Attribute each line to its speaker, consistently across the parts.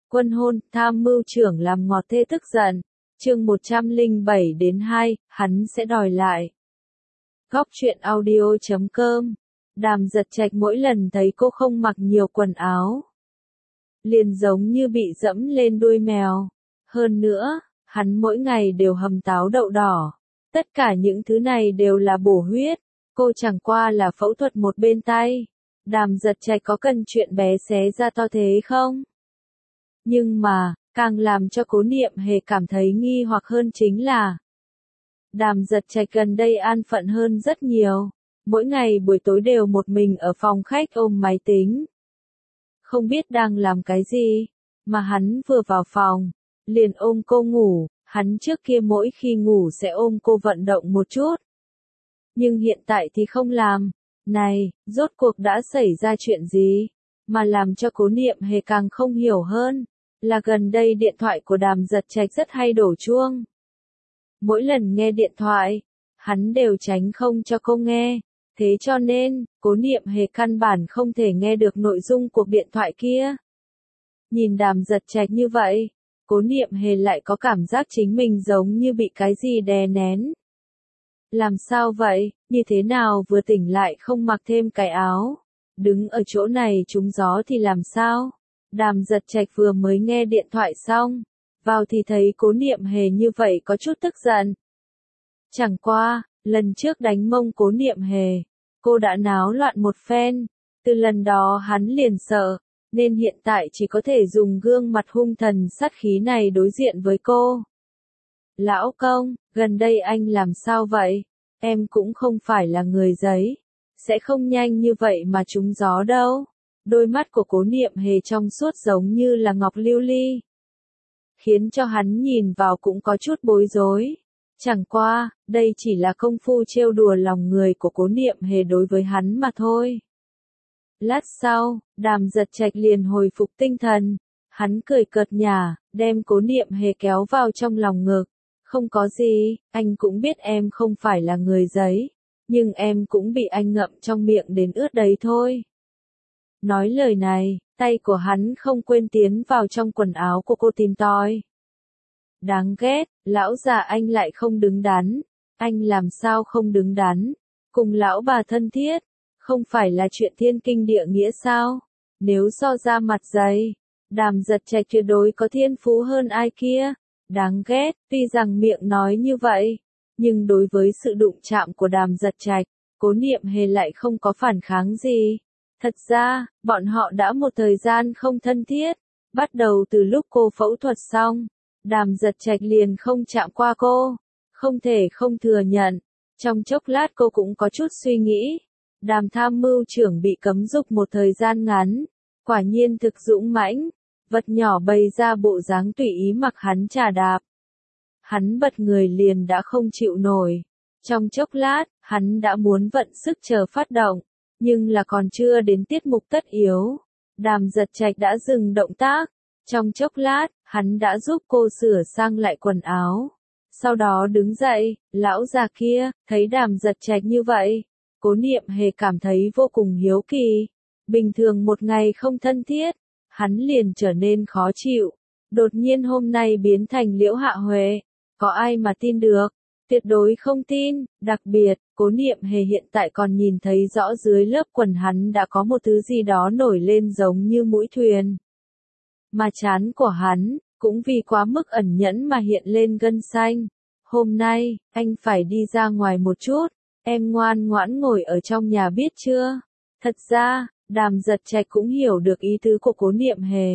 Speaker 1: Quân hôn, tham mưu trưởng làm ngọt thê tức giận. Chương 107-2, hắn sẽ đòi lại. Góc truyện audio.com. Đàm Giật Trạch mỗi lần thấy cô không mặc nhiều quần áo, liền giống như bị dẫm lên đuôi mèo. Hơn nữa, hắn mỗi ngày đều hầm táo đậu đỏ. Tất cả những thứ này đều là bổ huyết. Cô chẳng qua là phẫu thuật một bên tay. Đàm Giật Trạch có cần chuyện bé xé ra to thế không? Nhưng mà, càng làm cho Cố Niệm Hề cảm thấy nghi hoặc hơn chính là Đàm Giật Trạch gần đây an phận hơn rất nhiều. Mỗi ngày buổi tối đều một mình ở phòng khách ôm máy tính. Không biết đang làm cái gì, mà hắn vừa vào phòng, liền ôm cô ngủ. Hắn trước kia mỗi khi ngủ sẽ ôm cô vận động một chút. Nhưng hiện tại thì không làm. Này, rốt cuộc đã xảy ra chuyện gì? Mà làm cho Cố Niệm Hề càng không hiểu hơn, là gần đây điện thoại của Đàm Giật Trạch rất hay đổ chuông. Mỗi lần nghe điện thoại, hắn đều tránh không cho cô nghe. Thế cho nên, Cố Niệm Hề căn bản không thể nghe được nội dung cuộc điện thoại kia. Nhìn Đàm Giật Trạch như vậy, Cố Niệm Hề lại có cảm giác chính mình giống như bị cái gì đè nén. Làm sao vậy, như thế nào vừa tỉnh lại không mặc thêm cái áo, đứng ở chỗ này trúng gió thì làm sao? Đàm Giật Trạch vừa mới nghe điện thoại xong, vào thì thấy Cố Niệm Hề như vậy có chút tức giận. Chẳng qua, lần trước đánh mông Cố Niệm Hề, cô đã náo loạn một phen, từ lần đó hắn liền sợ, nên hiện tại chỉ có thể dùng gương mặt hung thần sát khí này đối diện với cô. Lão công, gần đây anh làm sao vậy? Em cũng không phải là người giấy, sẽ không nhanh như vậy mà trúng gió đâu. Đôi mắt của Cố Niệm Hề trong suốt giống như là ngọc lưu ly, khiến cho hắn nhìn vào cũng có chút bối rối. Chẳng qua, đây chỉ là công phu trêu đùa lòng người của Cố Niệm Hề đối với hắn mà thôi. Lát sau, Đàm Giật Trạch liền hồi phục tinh thần, hắn cười cợt nhả, đem Cố Niệm Hề kéo vào trong lòng ngực. Không có gì, anh cũng biết em không phải là người giấy, nhưng em cũng bị anh ngậm trong miệng đến ướt đấy thôi. Nói lời này, tay của hắn không quên tiến vào trong quần áo của cô tìm tòi. Đáng ghét, lão già anh lại không đứng đắn. Anh làm sao không đứng đắn? Cùng lão bà thân thiết, không phải là chuyện thiên kinh địa nghĩa sao? Nếu so ra mặt dày, Đàm Giật Trạch tuyệt đối có thiên phú hơn ai kia. Đáng ghét, tuy rằng miệng nói như vậy, nhưng đối với sự đụng chạm của Đàm Giật Trạch, Cố Niệm Hề lại không có phản kháng gì. Thật ra, bọn họ đã một thời gian không thân thiết, bắt đầu từ lúc cô phẫu thuật xong, Đàm Giật Trạch liền không chạm qua cô, không thể không thừa nhận. Trong chốc lát cô cũng có chút suy nghĩ, Đàm tham mưu trưởng bị cấm dục một thời gian ngắn, quả nhiên thực dũng mãnh. Vật nhỏ bày ra bộ dáng tùy ý mặc hắn chà đạp. Hắn bật người liền đã không chịu nổi. Trong chốc lát, hắn đã muốn vận sức chờ phát động, nhưng là còn chưa đến tiết mục tất yếu. Đàm Giật Trạch đã dừng động tác. Trong chốc lát, hắn đã giúp cô sửa sang lại quần áo. Sau đó đứng dậy, lão già kia, thấy Đàm Giật Trạch như vậy, Cố Niệm Hề cảm thấy vô cùng hiếu kỳ. Bình thường một ngày không thân thiết, hắn liền trở nên khó chịu. Đột nhiên hôm nay biến thành Liễu Hạ Huệ. Có ai mà tin được? Tuyệt đối không tin. Đặc biệt, Cố Niệm Hề hiện tại còn nhìn thấy rõ dưới lớp quần hắn đã có một thứ gì đó nổi lên giống như mũi thuyền. Mà trán của hắn, cũng vì quá mức ẩn nhẫn mà hiện lên gân xanh. Hôm nay, anh phải đi ra ngoài một chút. Em ngoan ngoãn ngồi ở trong nhà biết chưa? Thật ra, Đàm Giật Trạch cũng hiểu được ý tứ của Cố Niệm Hề.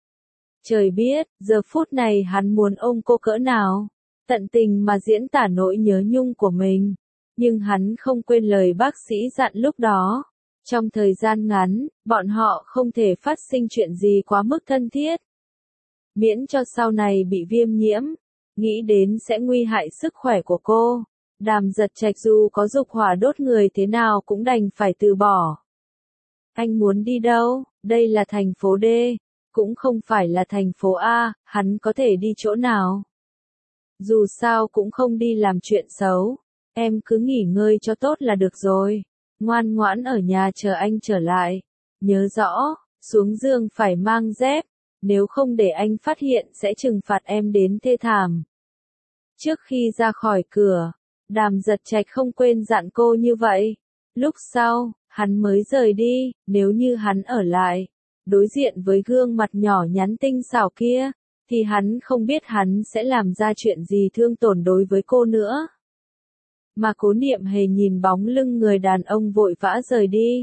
Speaker 1: Trời biết, giờ phút này hắn muốn ôm cô cỡ nào, tận tình mà diễn tả nỗi nhớ nhung của mình. Nhưng hắn không quên lời bác sĩ dặn lúc đó. Trong thời gian ngắn, bọn họ không thể phát sinh chuyện gì quá mức thân thiết. Miễn cho sau này bị viêm nhiễm, nghĩ đến sẽ nguy hại sức khỏe của cô. Đàm Giật Trạch dù có dục hỏa đốt người thế nào cũng đành phải từ bỏ. Anh muốn đi đâu? Đây là thành phố D, cũng không phải là thành phố A, hắn có thể đi chỗ nào? Dù sao cũng không đi làm chuyện xấu, em cứ nghỉ ngơi cho tốt là được rồi. Ngoan ngoãn ở nhà chờ anh trở lại. Nhớ rõ, xuống giường phải mang dép, nếu không để anh phát hiện sẽ trừng phạt em đến thê thảm. Trước khi ra khỏi cửa, Đàm Giật Trạch không quên dặn cô như vậy. Lúc sau, hắn mới rời đi, nếu như hắn ở lại, đối diện với gương mặt nhỏ nhắn tinh xảo kia, thì hắn không biết hắn sẽ làm ra chuyện gì thương tổn đối với cô nữa. Mà Cố Niệm Hề nhìn bóng lưng người đàn ông vội vã rời đi.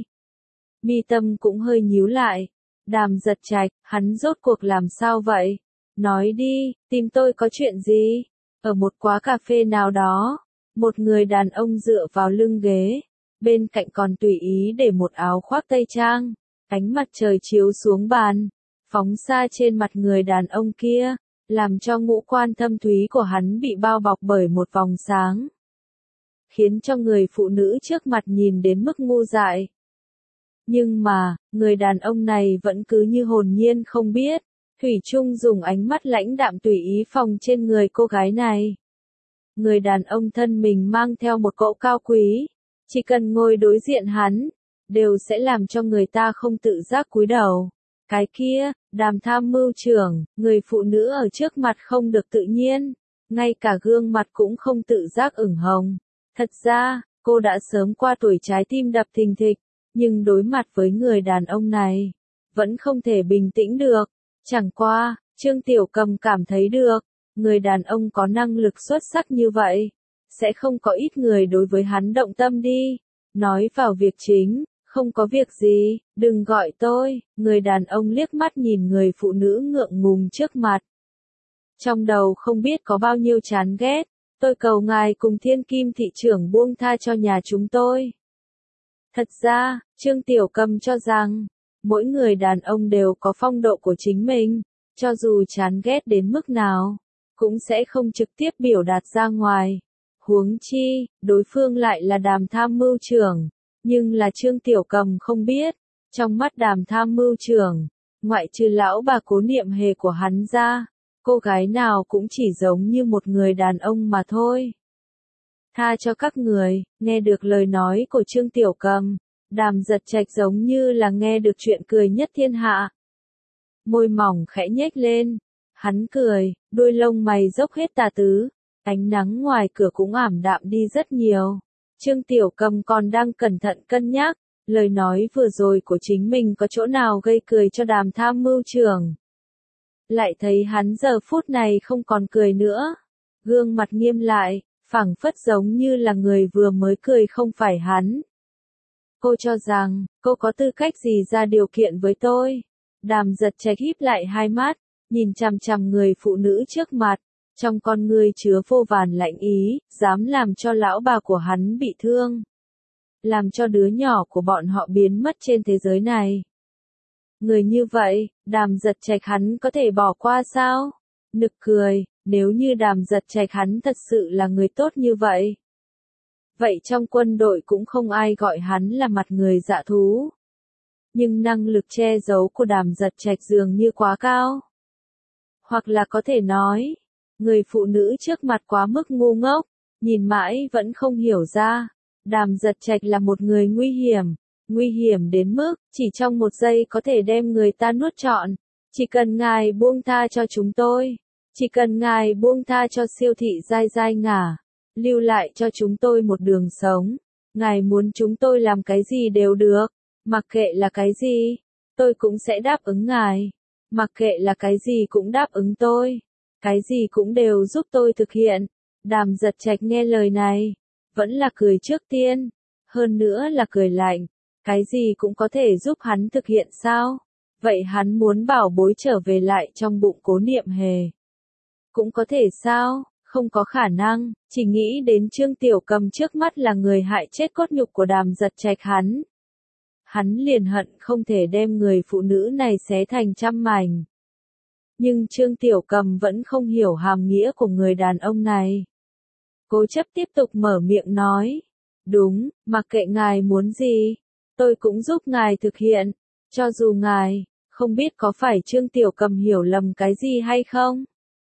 Speaker 1: Mi tâm cũng hơi nhíu lại. Đàm Giật Trạch, hắn rốt cuộc làm sao vậy? Nói đi, tìm tôi có chuyện gì? Ở một quán cà phê nào đó, một người đàn ông dựa vào lưng ghế, bên cạnh còn tùy ý để một áo khoác tây trang. Ánh mặt trời chiếu xuống bàn, phóng xa trên mặt người đàn ông kia, làm cho ngũ quan thâm thúy của hắn bị bao bọc bởi một vòng sáng, khiến cho người phụ nữ trước mặt nhìn đến mức ngu dại. Nhưng mà, người đàn ông này vẫn cứ như hồn nhiên không biết, thủy chung dùng ánh mắt lãnh đạm tùy ý phòng trên người cô gái này. Người đàn ông thân mình mang theo một cỗ cao quý, chỉ cần ngồi đối diện hắn, đều sẽ làm cho người ta không tự giác cúi đầu. Cái kia, Đàm tham mưu trưởng, người phụ nữ ở trước mặt không được tự nhiên, ngay cả gương mặt cũng không tự giác ửng hồng. Thật ra, cô đã sớm qua tuổi trái tim đập thình thịch, nhưng đối mặt với người đàn ông này, vẫn không thể bình tĩnh được. Chẳng qua, Trương Tiểu Cầm cảm thấy được, người đàn ông có năng lực xuất sắc như vậy, sẽ không có ít người đối với hắn động tâm đi. Nói vào việc chính, không có việc gì, đừng gọi tôi. Người đàn ông liếc mắt nhìn người phụ nữ ngượng ngùng trước mặt. Trong đầu không biết có bao nhiêu chán ghét, tôi cầu ngài cùng Thiên Kim thị trưởng buông tha cho nhà chúng tôi. Thật ra, Trương Tiểu Cầm cho rằng, mỗi người đàn ông đều có phong độ của chính mình, cho dù chán ghét đến mức nào, cũng sẽ không trực tiếp biểu đạt ra ngoài. Huống chi, đối phương lại là Đàm tham mưu trưởng, nhưng là Trương Tiểu Cầm không biết, trong mắt Đàm tham mưu trưởng, ngoại trừ lão bà Cố Niệm Hề của hắn ra, cô gái nào cũng chỉ giống như một người đàn ông mà thôi. Tha cho các người, nghe được lời nói của Trương Tiểu Cầm, Đàm Giật Trạch giống như là nghe được chuyện cười nhất thiên hạ. Môi mỏng khẽ nhếch lên, hắn cười, đuôi lông mày dốc hết tà tứ, ánh nắng ngoài cửa cũng ảm đạm đi rất nhiều. Trương Tiểu Cầm còn đang cẩn thận cân nhắc, lời nói vừa rồi của chính mình có chỗ nào gây cười cho Đàm tham mưu trưởng. Lại thấy hắn giờ phút này không còn cười nữa, gương mặt nghiêm lại, phảng phất giống như là người vừa mới cười không phải hắn. Cô cho rằng, cô có tư cách gì ra điều kiện với tôi? Đàm Giật Trạch híp lại hai mắt, nhìn chằm chằm người phụ nữ trước mặt, trong con ngươi chứa vô vàn lạnh ý, dám làm cho lão bà của hắn bị thương, làm cho đứa nhỏ của bọn họ biến mất trên thế giới này. Người như vậy, Đàm Giật Trạch hắn có thể bỏ qua sao? Nực cười, nếu như Đàm Giật Trạch hắn thật sự là người tốt như vậy. Vậy trong quân đội cũng không ai gọi hắn là mặt người dạ thú. Nhưng năng lực che giấu của Đàm Giật Trạch dường như quá cao. Hoặc là có thể nói, người phụ nữ trước mặt quá mức ngu ngốc, nhìn mãi vẫn không hiểu ra. Đàm Giật Trạch là một người nguy hiểm đến mức, chỉ trong một giây có thể đem người ta nuốt trọn. Chỉ cần ngài buông tha cho chúng tôi, chỉ cần ngài buông tha cho Siêu thị Giai Giai ngả, lưu lại cho chúng tôi một đường sống. Ngài muốn chúng tôi làm cái gì đều được, mặc kệ là cái gì, tôi cũng sẽ đáp ứng ngài. Mặc kệ là cái gì cũng đáp ứng tôi, cái gì cũng đều giúp tôi thực hiện. Đàm Giật Trạch nghe lời này, vẫn là cười trước tiên, hơn nữa là cười lạnh. Cái gì cũng có thể giúp hắn thực hiện sao? Vậy hắn muốn bảo bối trở về lại trong bụng Cố Niệm Hề. Cũng có thể sao? Không có khả năng, chỉ nghĩ đến Trương Tiểu Cầm trước mắt là người hại chết cốt nhục của Đàm Giật Trạch hắn. Hắn liền hận không thể đem người phụ nữ này xé thành trăm mảnh. Nhưng Trương Tiểu Cầm vẫn không hiểu hàm nghĩa của người đàn ông này. Cố chấp tiếp tục mở miệng nói. Đúng, mặc kệ ngài muốn gì, tôi cũng giúp ngài thực hiện. Cho dù ngài, không biết có phải Trương Tiểu Cầm hiểu lầm cái gì hay không?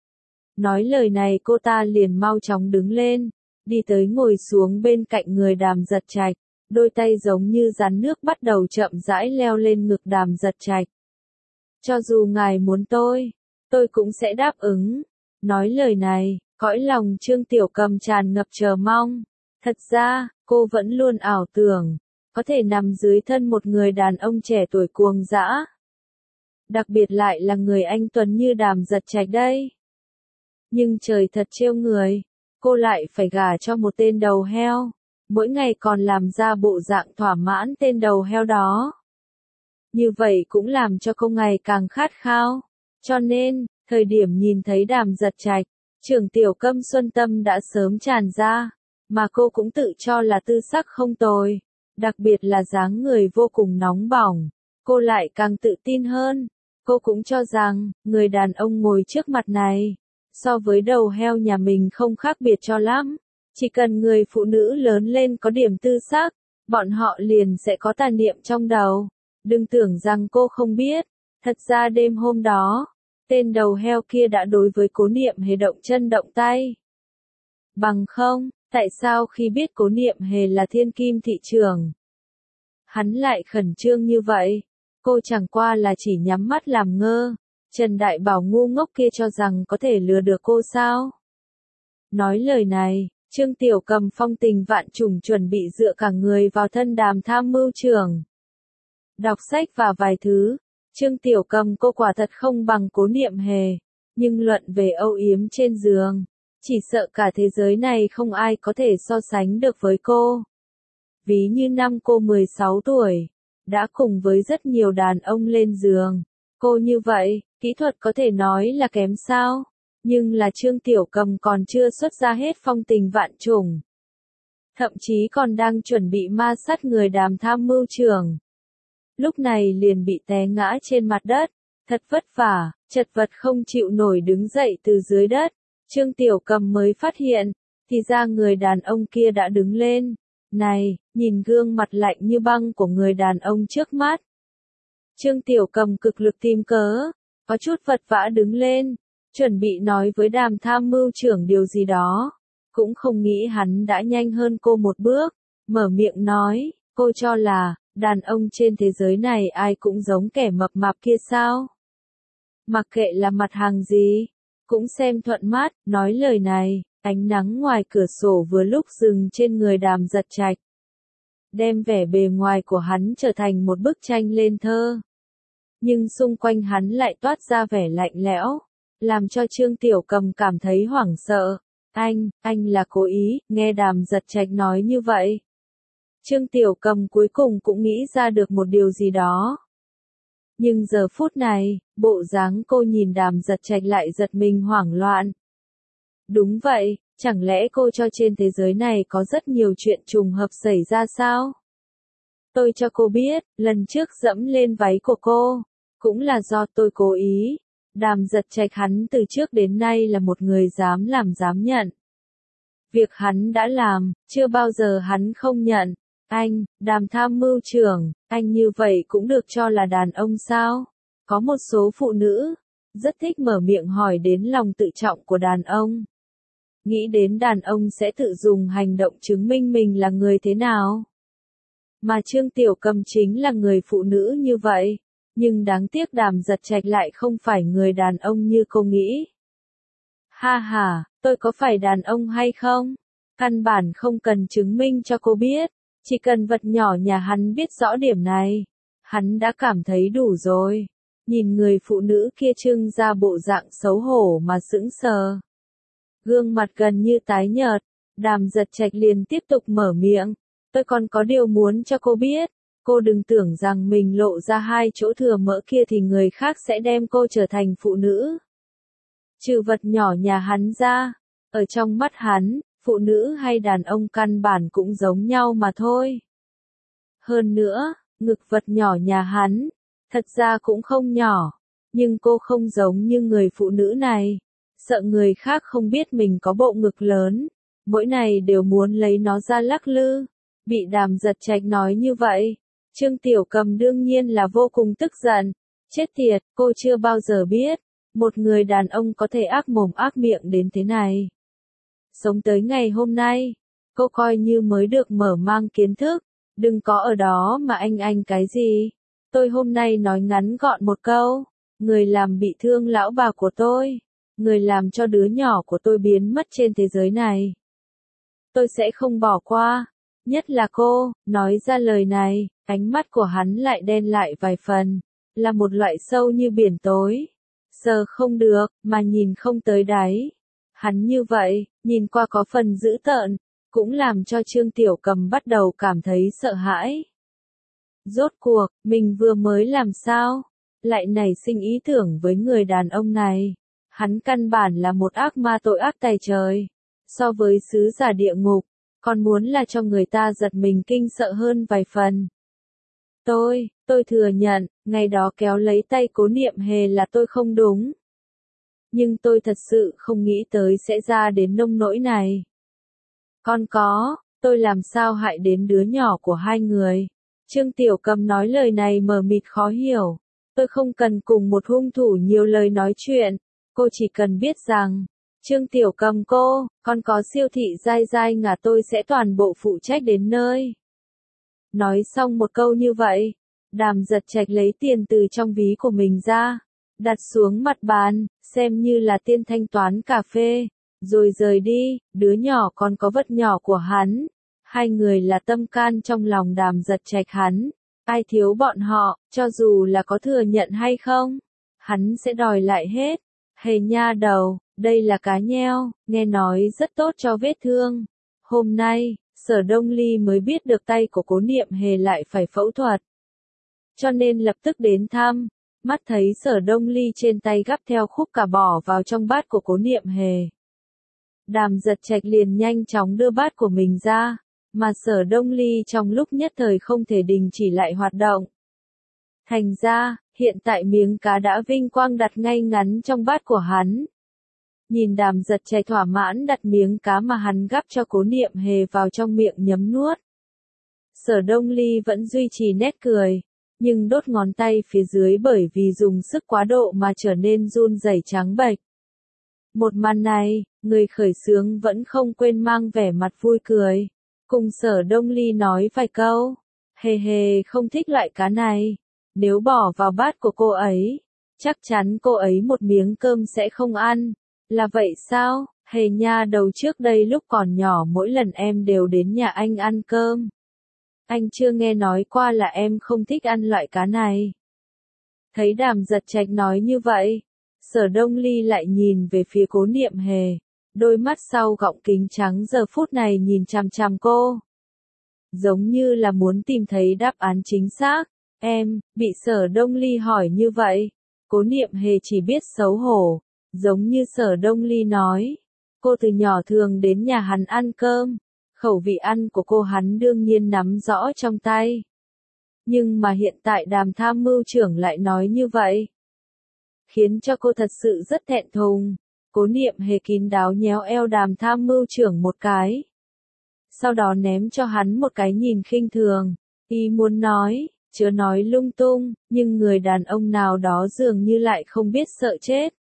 Speaker 1: Nói lời này cô ta liền mau chóng đứng lên, đi tới ngồi xuống bên cạnh người Đàm Giật Trạch, đôi tay giống như rắn nước bắt đầu chậm rãi leo lên ngực Đàm Giật Trạch. Cho dù ngài muốn tôi cũng sẽ đáp ứng. Nói lời này, cõi lòng Trương Tiểu Cầm tràn ngập chờ mong. Thật ra, cô vẫn luôn ảo tưởng, có thể nằm dưới thân một người đàn ông trẻ tuổi cuồng dã. Đặc biệt lại là người anh tuấn như Đàm Giật Trạch đây. Nhưng trời thật trêu người, cô lại phải gả cho một tên đầu heo, mỗi ngày còn làm ra bộ dạng thỏa mãn tên đầu heo đó. Như vậy cũng làm cho cô ngày càng khát khao. Cho nên, thời điểm nhìn thấy Đàm Giật Trạch, Trưởng Tiểu Câm Xuân Tâm đã sớm tràn ra, mà cô cũng tự cho là tư sắc không tồi, đặc biệt là dáng người vô cùng nóng bỏng, cô lại càng tự tin hơn. Cô cũng cho rằng, người đàn ông ngồi trước mặt này, so với đầu heo nhà mình không khác biệt cho lắm. Chỉ cần người phụ nữ lớn lên có điểm tư sắc, bọn họ liền sẽ có tà niệm trong đầu. Đừng tưởng rằng cô không biết, thật ra đêm hôm đó, tên đầu heo kia đã đối với Cố Niệm Hề động chân động tay. Bằng không, tại sao khi biết Cố Niệm Hề là thiên kim thị trường, hắn lại khẩn trương như vậy? Cô chẳng qua là chỉ nhắm mắt làm ngơ. Trần Đại Bảo ngu ngốc kia cho rằng có thể lừa được cô sao? Nói lời này, Trương Tiểu Cầm phong tình vạn trùng chuẩn bị dựa cả người vào thân Đàm tham mưu trưởng. Đọc sách và vài thứ, Trương Tiểu Cầm cô quả thật không bằng Cố Niệm Hề, nhưng luận về âu yếm trên giường, chỉ sợ cả thế giới này không ai có thể so sánh được với cô. Ví như năm cô 16 tuổi, đã cùng với rất nhiều đàn ông lên giường. Cô như vậy, kỹ thuật có thể nói là kém sao, nhưng là Trương Tiểu Cầm còn chưa xuất ra hết phong tình vạn trùng. Thậm chí còn đang chuẩn bị ma sát người Đàm tham mưu trưởng. Lúc này liền bị té ngã trên mặt đất, thật vất vả, chật vật không chịu nổi đứng dậy từ dưới đất. Trương Tiểu Cầm mới phát hiện, thì ra người đàn ông kia đã đứng lên. Này, nhìn gương mặt lạnh như băng của người đàn ông trước mắt. Trương Tiểu Cầm cực lực tìm cớ, có chút vật vã đứng lên, chuẩn bị nói với Đàm tham mưu trưởng điều gì đó. Cũng không nghĩ hắn đã nhanh hơn cô một bước, mở miệng nói, cô cho là, đàn ông trên thế giới này ai cũng giống kẻ mập mạp kia sao? Mặc kệ là mặt hàng gì, cũng xem thuận mắt. Nói lời này, ánh nắng ngoài cửa sổ vừa lúc dừng trên người Đàm Giật Trạch, đem vẻ bề ngoài của hắn trở thành một bức tranh lên thơ. Nhưng xung quanh hắn lại toát ra vẻ lạnh lẽo, làm cho Trương Tiểu Cầm cảm thấy hoảng sợ. Anh là cố ý, nghe Đàm Giật Trạch nói như vậy. Trương Tiểu Cầm cuối cùng cũng nghĩ ra được một điều gì đó. Nhưng giờ phút này, bộ dáng cô nhìn Đàm Giật Trạch lại giật mình hoảng loạn. Đúng vậy, chẳng lẽ cô cho trên thế giới này có rất nhiều chuyện trùng hợp xảy ra sao? Tôi cho cô biết, lần trước dẫm lên váy của cô, cũng là do tôi cố ý. Đàm Giật Trạch hắn từ trước đến nay là một người dám làm dám nhận. Việc hắn đã làm, chưa bao giờ hắn không nhận. Đàm tham mưu trưởng, anh như vậy cũng được cho là đàn ông sao? Có một số phụ nữ, rất thích mở miệng hỏi đến lòng tự trọng của đàn ông. Nghĩ đến đàn ông sẽ tự dùng hành động chứng minh mình là người thế nào. Mà Trương Tiểu Cầm chính là người phụ nữ như vậy. Nhưng đáng tiếc Đàm Giật Trạch lại không phải người đàn ông như cô nghĩ. Ha ha, tôi có phải đàn ông hay không? Căn bản không cần chứng minh cho cô biết. Chỉ cần vật nhỏ nhà hắn biết rõ điểm này, hắn đã cảm thấy đủ rồi. Nhìn người phụ nữ kia trưng ra bộ dạng xấu hổ mà sững sờ. Gương mặt gần như tái nhợt, Đàm Giật Trạch liền tiếp tục mở miệng. Tôi còn có điều muốn cho cô biết. Cô đừng tưởng rằng mình lộ ra hai chỗ thừa mỡ kia thì người khác sẽ đem cô trở thành phụ nữ. Trừ vật nhỏ nhà hắn ra, ở trong mắt hắn, phụ nữ hay đàn ông căn bản cũng giống nhau mà thôi. Hơn nữa, ngực vật nhỏ nhà hắn, thật ra cũng không nhỏ, nhưng cô không giống như người phụ nữ này, sợ người khác không biết mình có bộ ngực lớn, mỗi ngày đều muốn lấy nó ra lắc lư. Bị Đàm Giật Trạch nói như vậy, Trương Tiểu Cầm đương nhiên là vô cùng tức giận. Chết tiệt, cô chưa bao giờ biết, một người đàn ông có thể ác mồm ác miệng đến thế này. Sống tới ngày hôm nay, cô coi như mới được mở mang kiến thức, đừng có ở đó mà anh cái gì. Tôi hôm nay nói ngắn gọn một câu, Người làm bị thương lão bà của tôi. Người làm cho đứa nhỏ của tôi biến mất trên thế giới này. Tôi sẽ không bỏ qua. Nhất là cô, nói ra lời này, ánh mắt của hắn lại đen lại vài phần. Là một loại sâu như biển tối. Sờ không được, mà nhìn không tới đáy. Hắn như vậy, nhìn qua có phần dữ tợn, cũng làm cho Trương Tiểu Cầm bắt đầu cảm thấy sợ hãi. Rốt cuộc, mình vừa mới làm sao? Lại nảy sinh ý tưởng với người đàn ông này. Hắn căn bản là một ác ma tội ác tày trời. So với sứ giả địa ngục, còn muốn là cho người ta giật mình kinh sợ hơn vài phần. Tôi thừa nhận, ngày đó kéo lấy tay Cố Niệm Hề là tôi không đúng. Nhưng tôi thật sự không nghĩ tới sẽ ra đến nông nỗi này. Tôi làm sao hại đến đứa nhỏ của hai người? Trương Tiểu Cầm nói lời này mờ mịt khó hiểu. Tôi không cần cùng một hung thủ nhiều lời nói chuyện. Cô chỉ cần biết rằng, Trương Tiểu Cầm con có siêu thị dai dai ngả tôi sẽ toàn bộ phụ trách đến nơi. Nói xong một câu như vậy, Đàm Giật Trạch lấy tiền từ trong ví của mình ra, đặt xuống mặt bàn, xem như là tiền thanh toán cà phê, rồi rời đi. Đứa nhỏ còn có vật nhỏ của hắn. Hai người là tâm can trong lòng Đàm Giật Trạch hắn. Ai thiếu bọn họ, cho dù là có thừa nhận hay không, hắn sẽ đòi lại hết. Hề nha đầu, đây là cá nheo, nghe nói rất tốt cho vết thương. Hôm nay, Sở Đông Ly mới biết được tay của Cố Niệm Hề lại phải phẫu thuật. Cho nên lập tức đến thăm, mắt thấy Sở Đông Ly trên tay gắp theo khúc cà bỏ vào trong bát của Cố Niệm Hề. Đàm Giật Trạch liền nhanh chóng đưa bát của mình ra, mà Sở Đông Ly trong lúc nhất thời không thể đình chỉ lại hoạt động. Thành ra, hiện tại miếng cá đã vinh quang đặt ngay ngắn trong bát của hắn. Nhìn Đàm Giật Trạch thỏa mãn đặt miếng cá mà hắn gắp cho Cố Niệm Hề vào trong miệng nhấm nuốt. Sở Đông Ly vẫn duy trì nét cười, nhưng đốt ngón tay phía dưới bởi vì dùng sức quá độ mà trở nên run rẩy trắng bệch. Một màn này, người khởi xướng vẫn không quên mang vẻ mặt vui cười, cùng Sở Đông Ly nói vài câu. Hề hề không thích loại cá này, nếu bỏ vào bát của cô ấy, chắc chắn cô ấy một miếng cơm sẽ không ăn. Là vậy sao? Hề nha đầu, trước đây lúc còn nhỏ mỗi lần em đều đến nhà anh ăn cơm. Anh chưa nghe nói qua là em không thích ăn loại cá này. Thấy Đàm Giật Trạch nói như vậy, Sở Đông Ly lại nhìn về phía Cố Niệm Hề, đôi mắt sau gọng kính trắng giờ phút này nhìn chằm chằm cô. Giống như là muốn tìm thấy đáp án chính xác. Em, bị Sở Đông Ly hỏi như vậy, Cố Niệm Hề chỉ biết xấu hổ, giống như Sở Đông Ly nói. Cô từ nhỏ thường đến nhà hắn ăn cơm, khẩu vị ăn của cô hắn đương nhiên nắm rõ trong tay. Nhưng mà hiện tại Đàm tham mưu trưởng lại nói như vậy, khiến cho cô thật sự rất thẹn thùng. Cố Niệm Hề kín đáo nhéo eo Đàm tham mưu trưởng một cái. Sau đó ném cho hắn một cái nhìn khinh thường, ý muốn nói, chớ nói lung tung, nhưng người đàn ông nào đó dường như lại không biết sợ chết.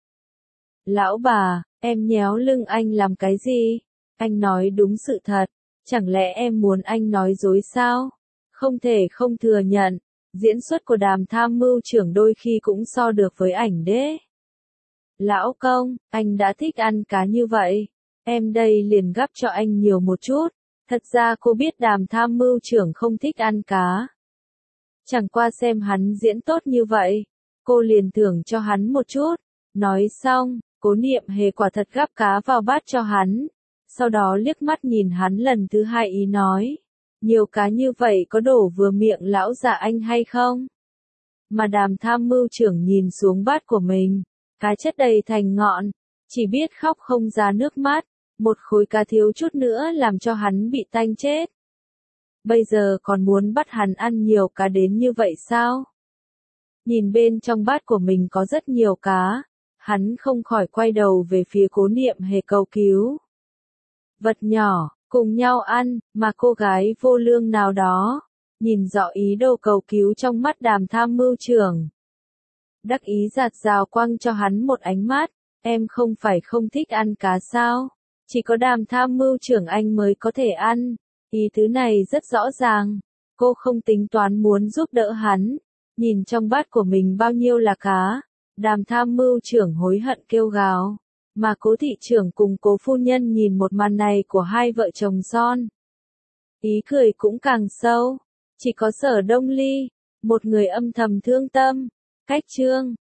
Speaker 1: Lão bà, em nhéo lưng anh làm cái gì? Anh nói đúng sự thật, chẳng lẽ em muốn anh nói dối sao? Không thể không thừa nhận, diễn xuất của Đàm tham mưu trưởng đôi khi cũng so được với ảnh đế. Lão công, anh đã thích ăn cá như vậy, em đây liền gắp cho anh nhiều một chút. Thật ra cô biết Đàm tham mưu trưởng không thích ăn cá. Chẳng qua xem hắn diễn tốt như vậy, cô liền thưởng cho hắn một chút. Nói xong, Cố Niệm Hề quả thật gắp cá vào bát cho hắn. Sau đó liếc mắt nhìn hắn lần thứ hai ý nói, nhiều cá như vậy có đổ vừa miệng lão già anh hay không? Mà Đàm tham mưu trưởng nhìn xuống bát của mình, cá chất đầy thành ngọn, chỉ biết khóc không ra nước mắt. Một khối cá thiếu chút nữa làm cho hắn bị tanh chết. Bây giờ còn muốn bắt hắn ăn nhiều cá đến như vậy sao? Nhìn bên trong bát của mình có rất nhiều cá, hắn không khỏi quay đầu về phía Cố Niệm Hề cầu cứu. Vật nhỏ, cùng nhau ăn, mà cô gái vô lương nào đó, nhìn rõ ý đồ cầu cứu trong mắt Đàm tham mưu trưởng. Đắc ý giạt rào quăng cho hắn một ánh mắt, em không phải không thích ăn cá sao? Chỉ có Đàm tham mưu trưởng anh mới có thể ăn. Ý tứ này rất rõ ràng. Cô không tính toán muốn giúp đỡ hắn. Nhìn trong bát của mình bao nhiêu là cá. Đàm tham mưu trưởng hối hận kêu gào. Mà Cố thị trưởng cùng Cố phu nhân nhìn một màn này của hai vợ chồng son. Ý cười cũng càng sâu. Chỉ có Sở Đông Ly, một người âm thầm thương tâm. Cách chương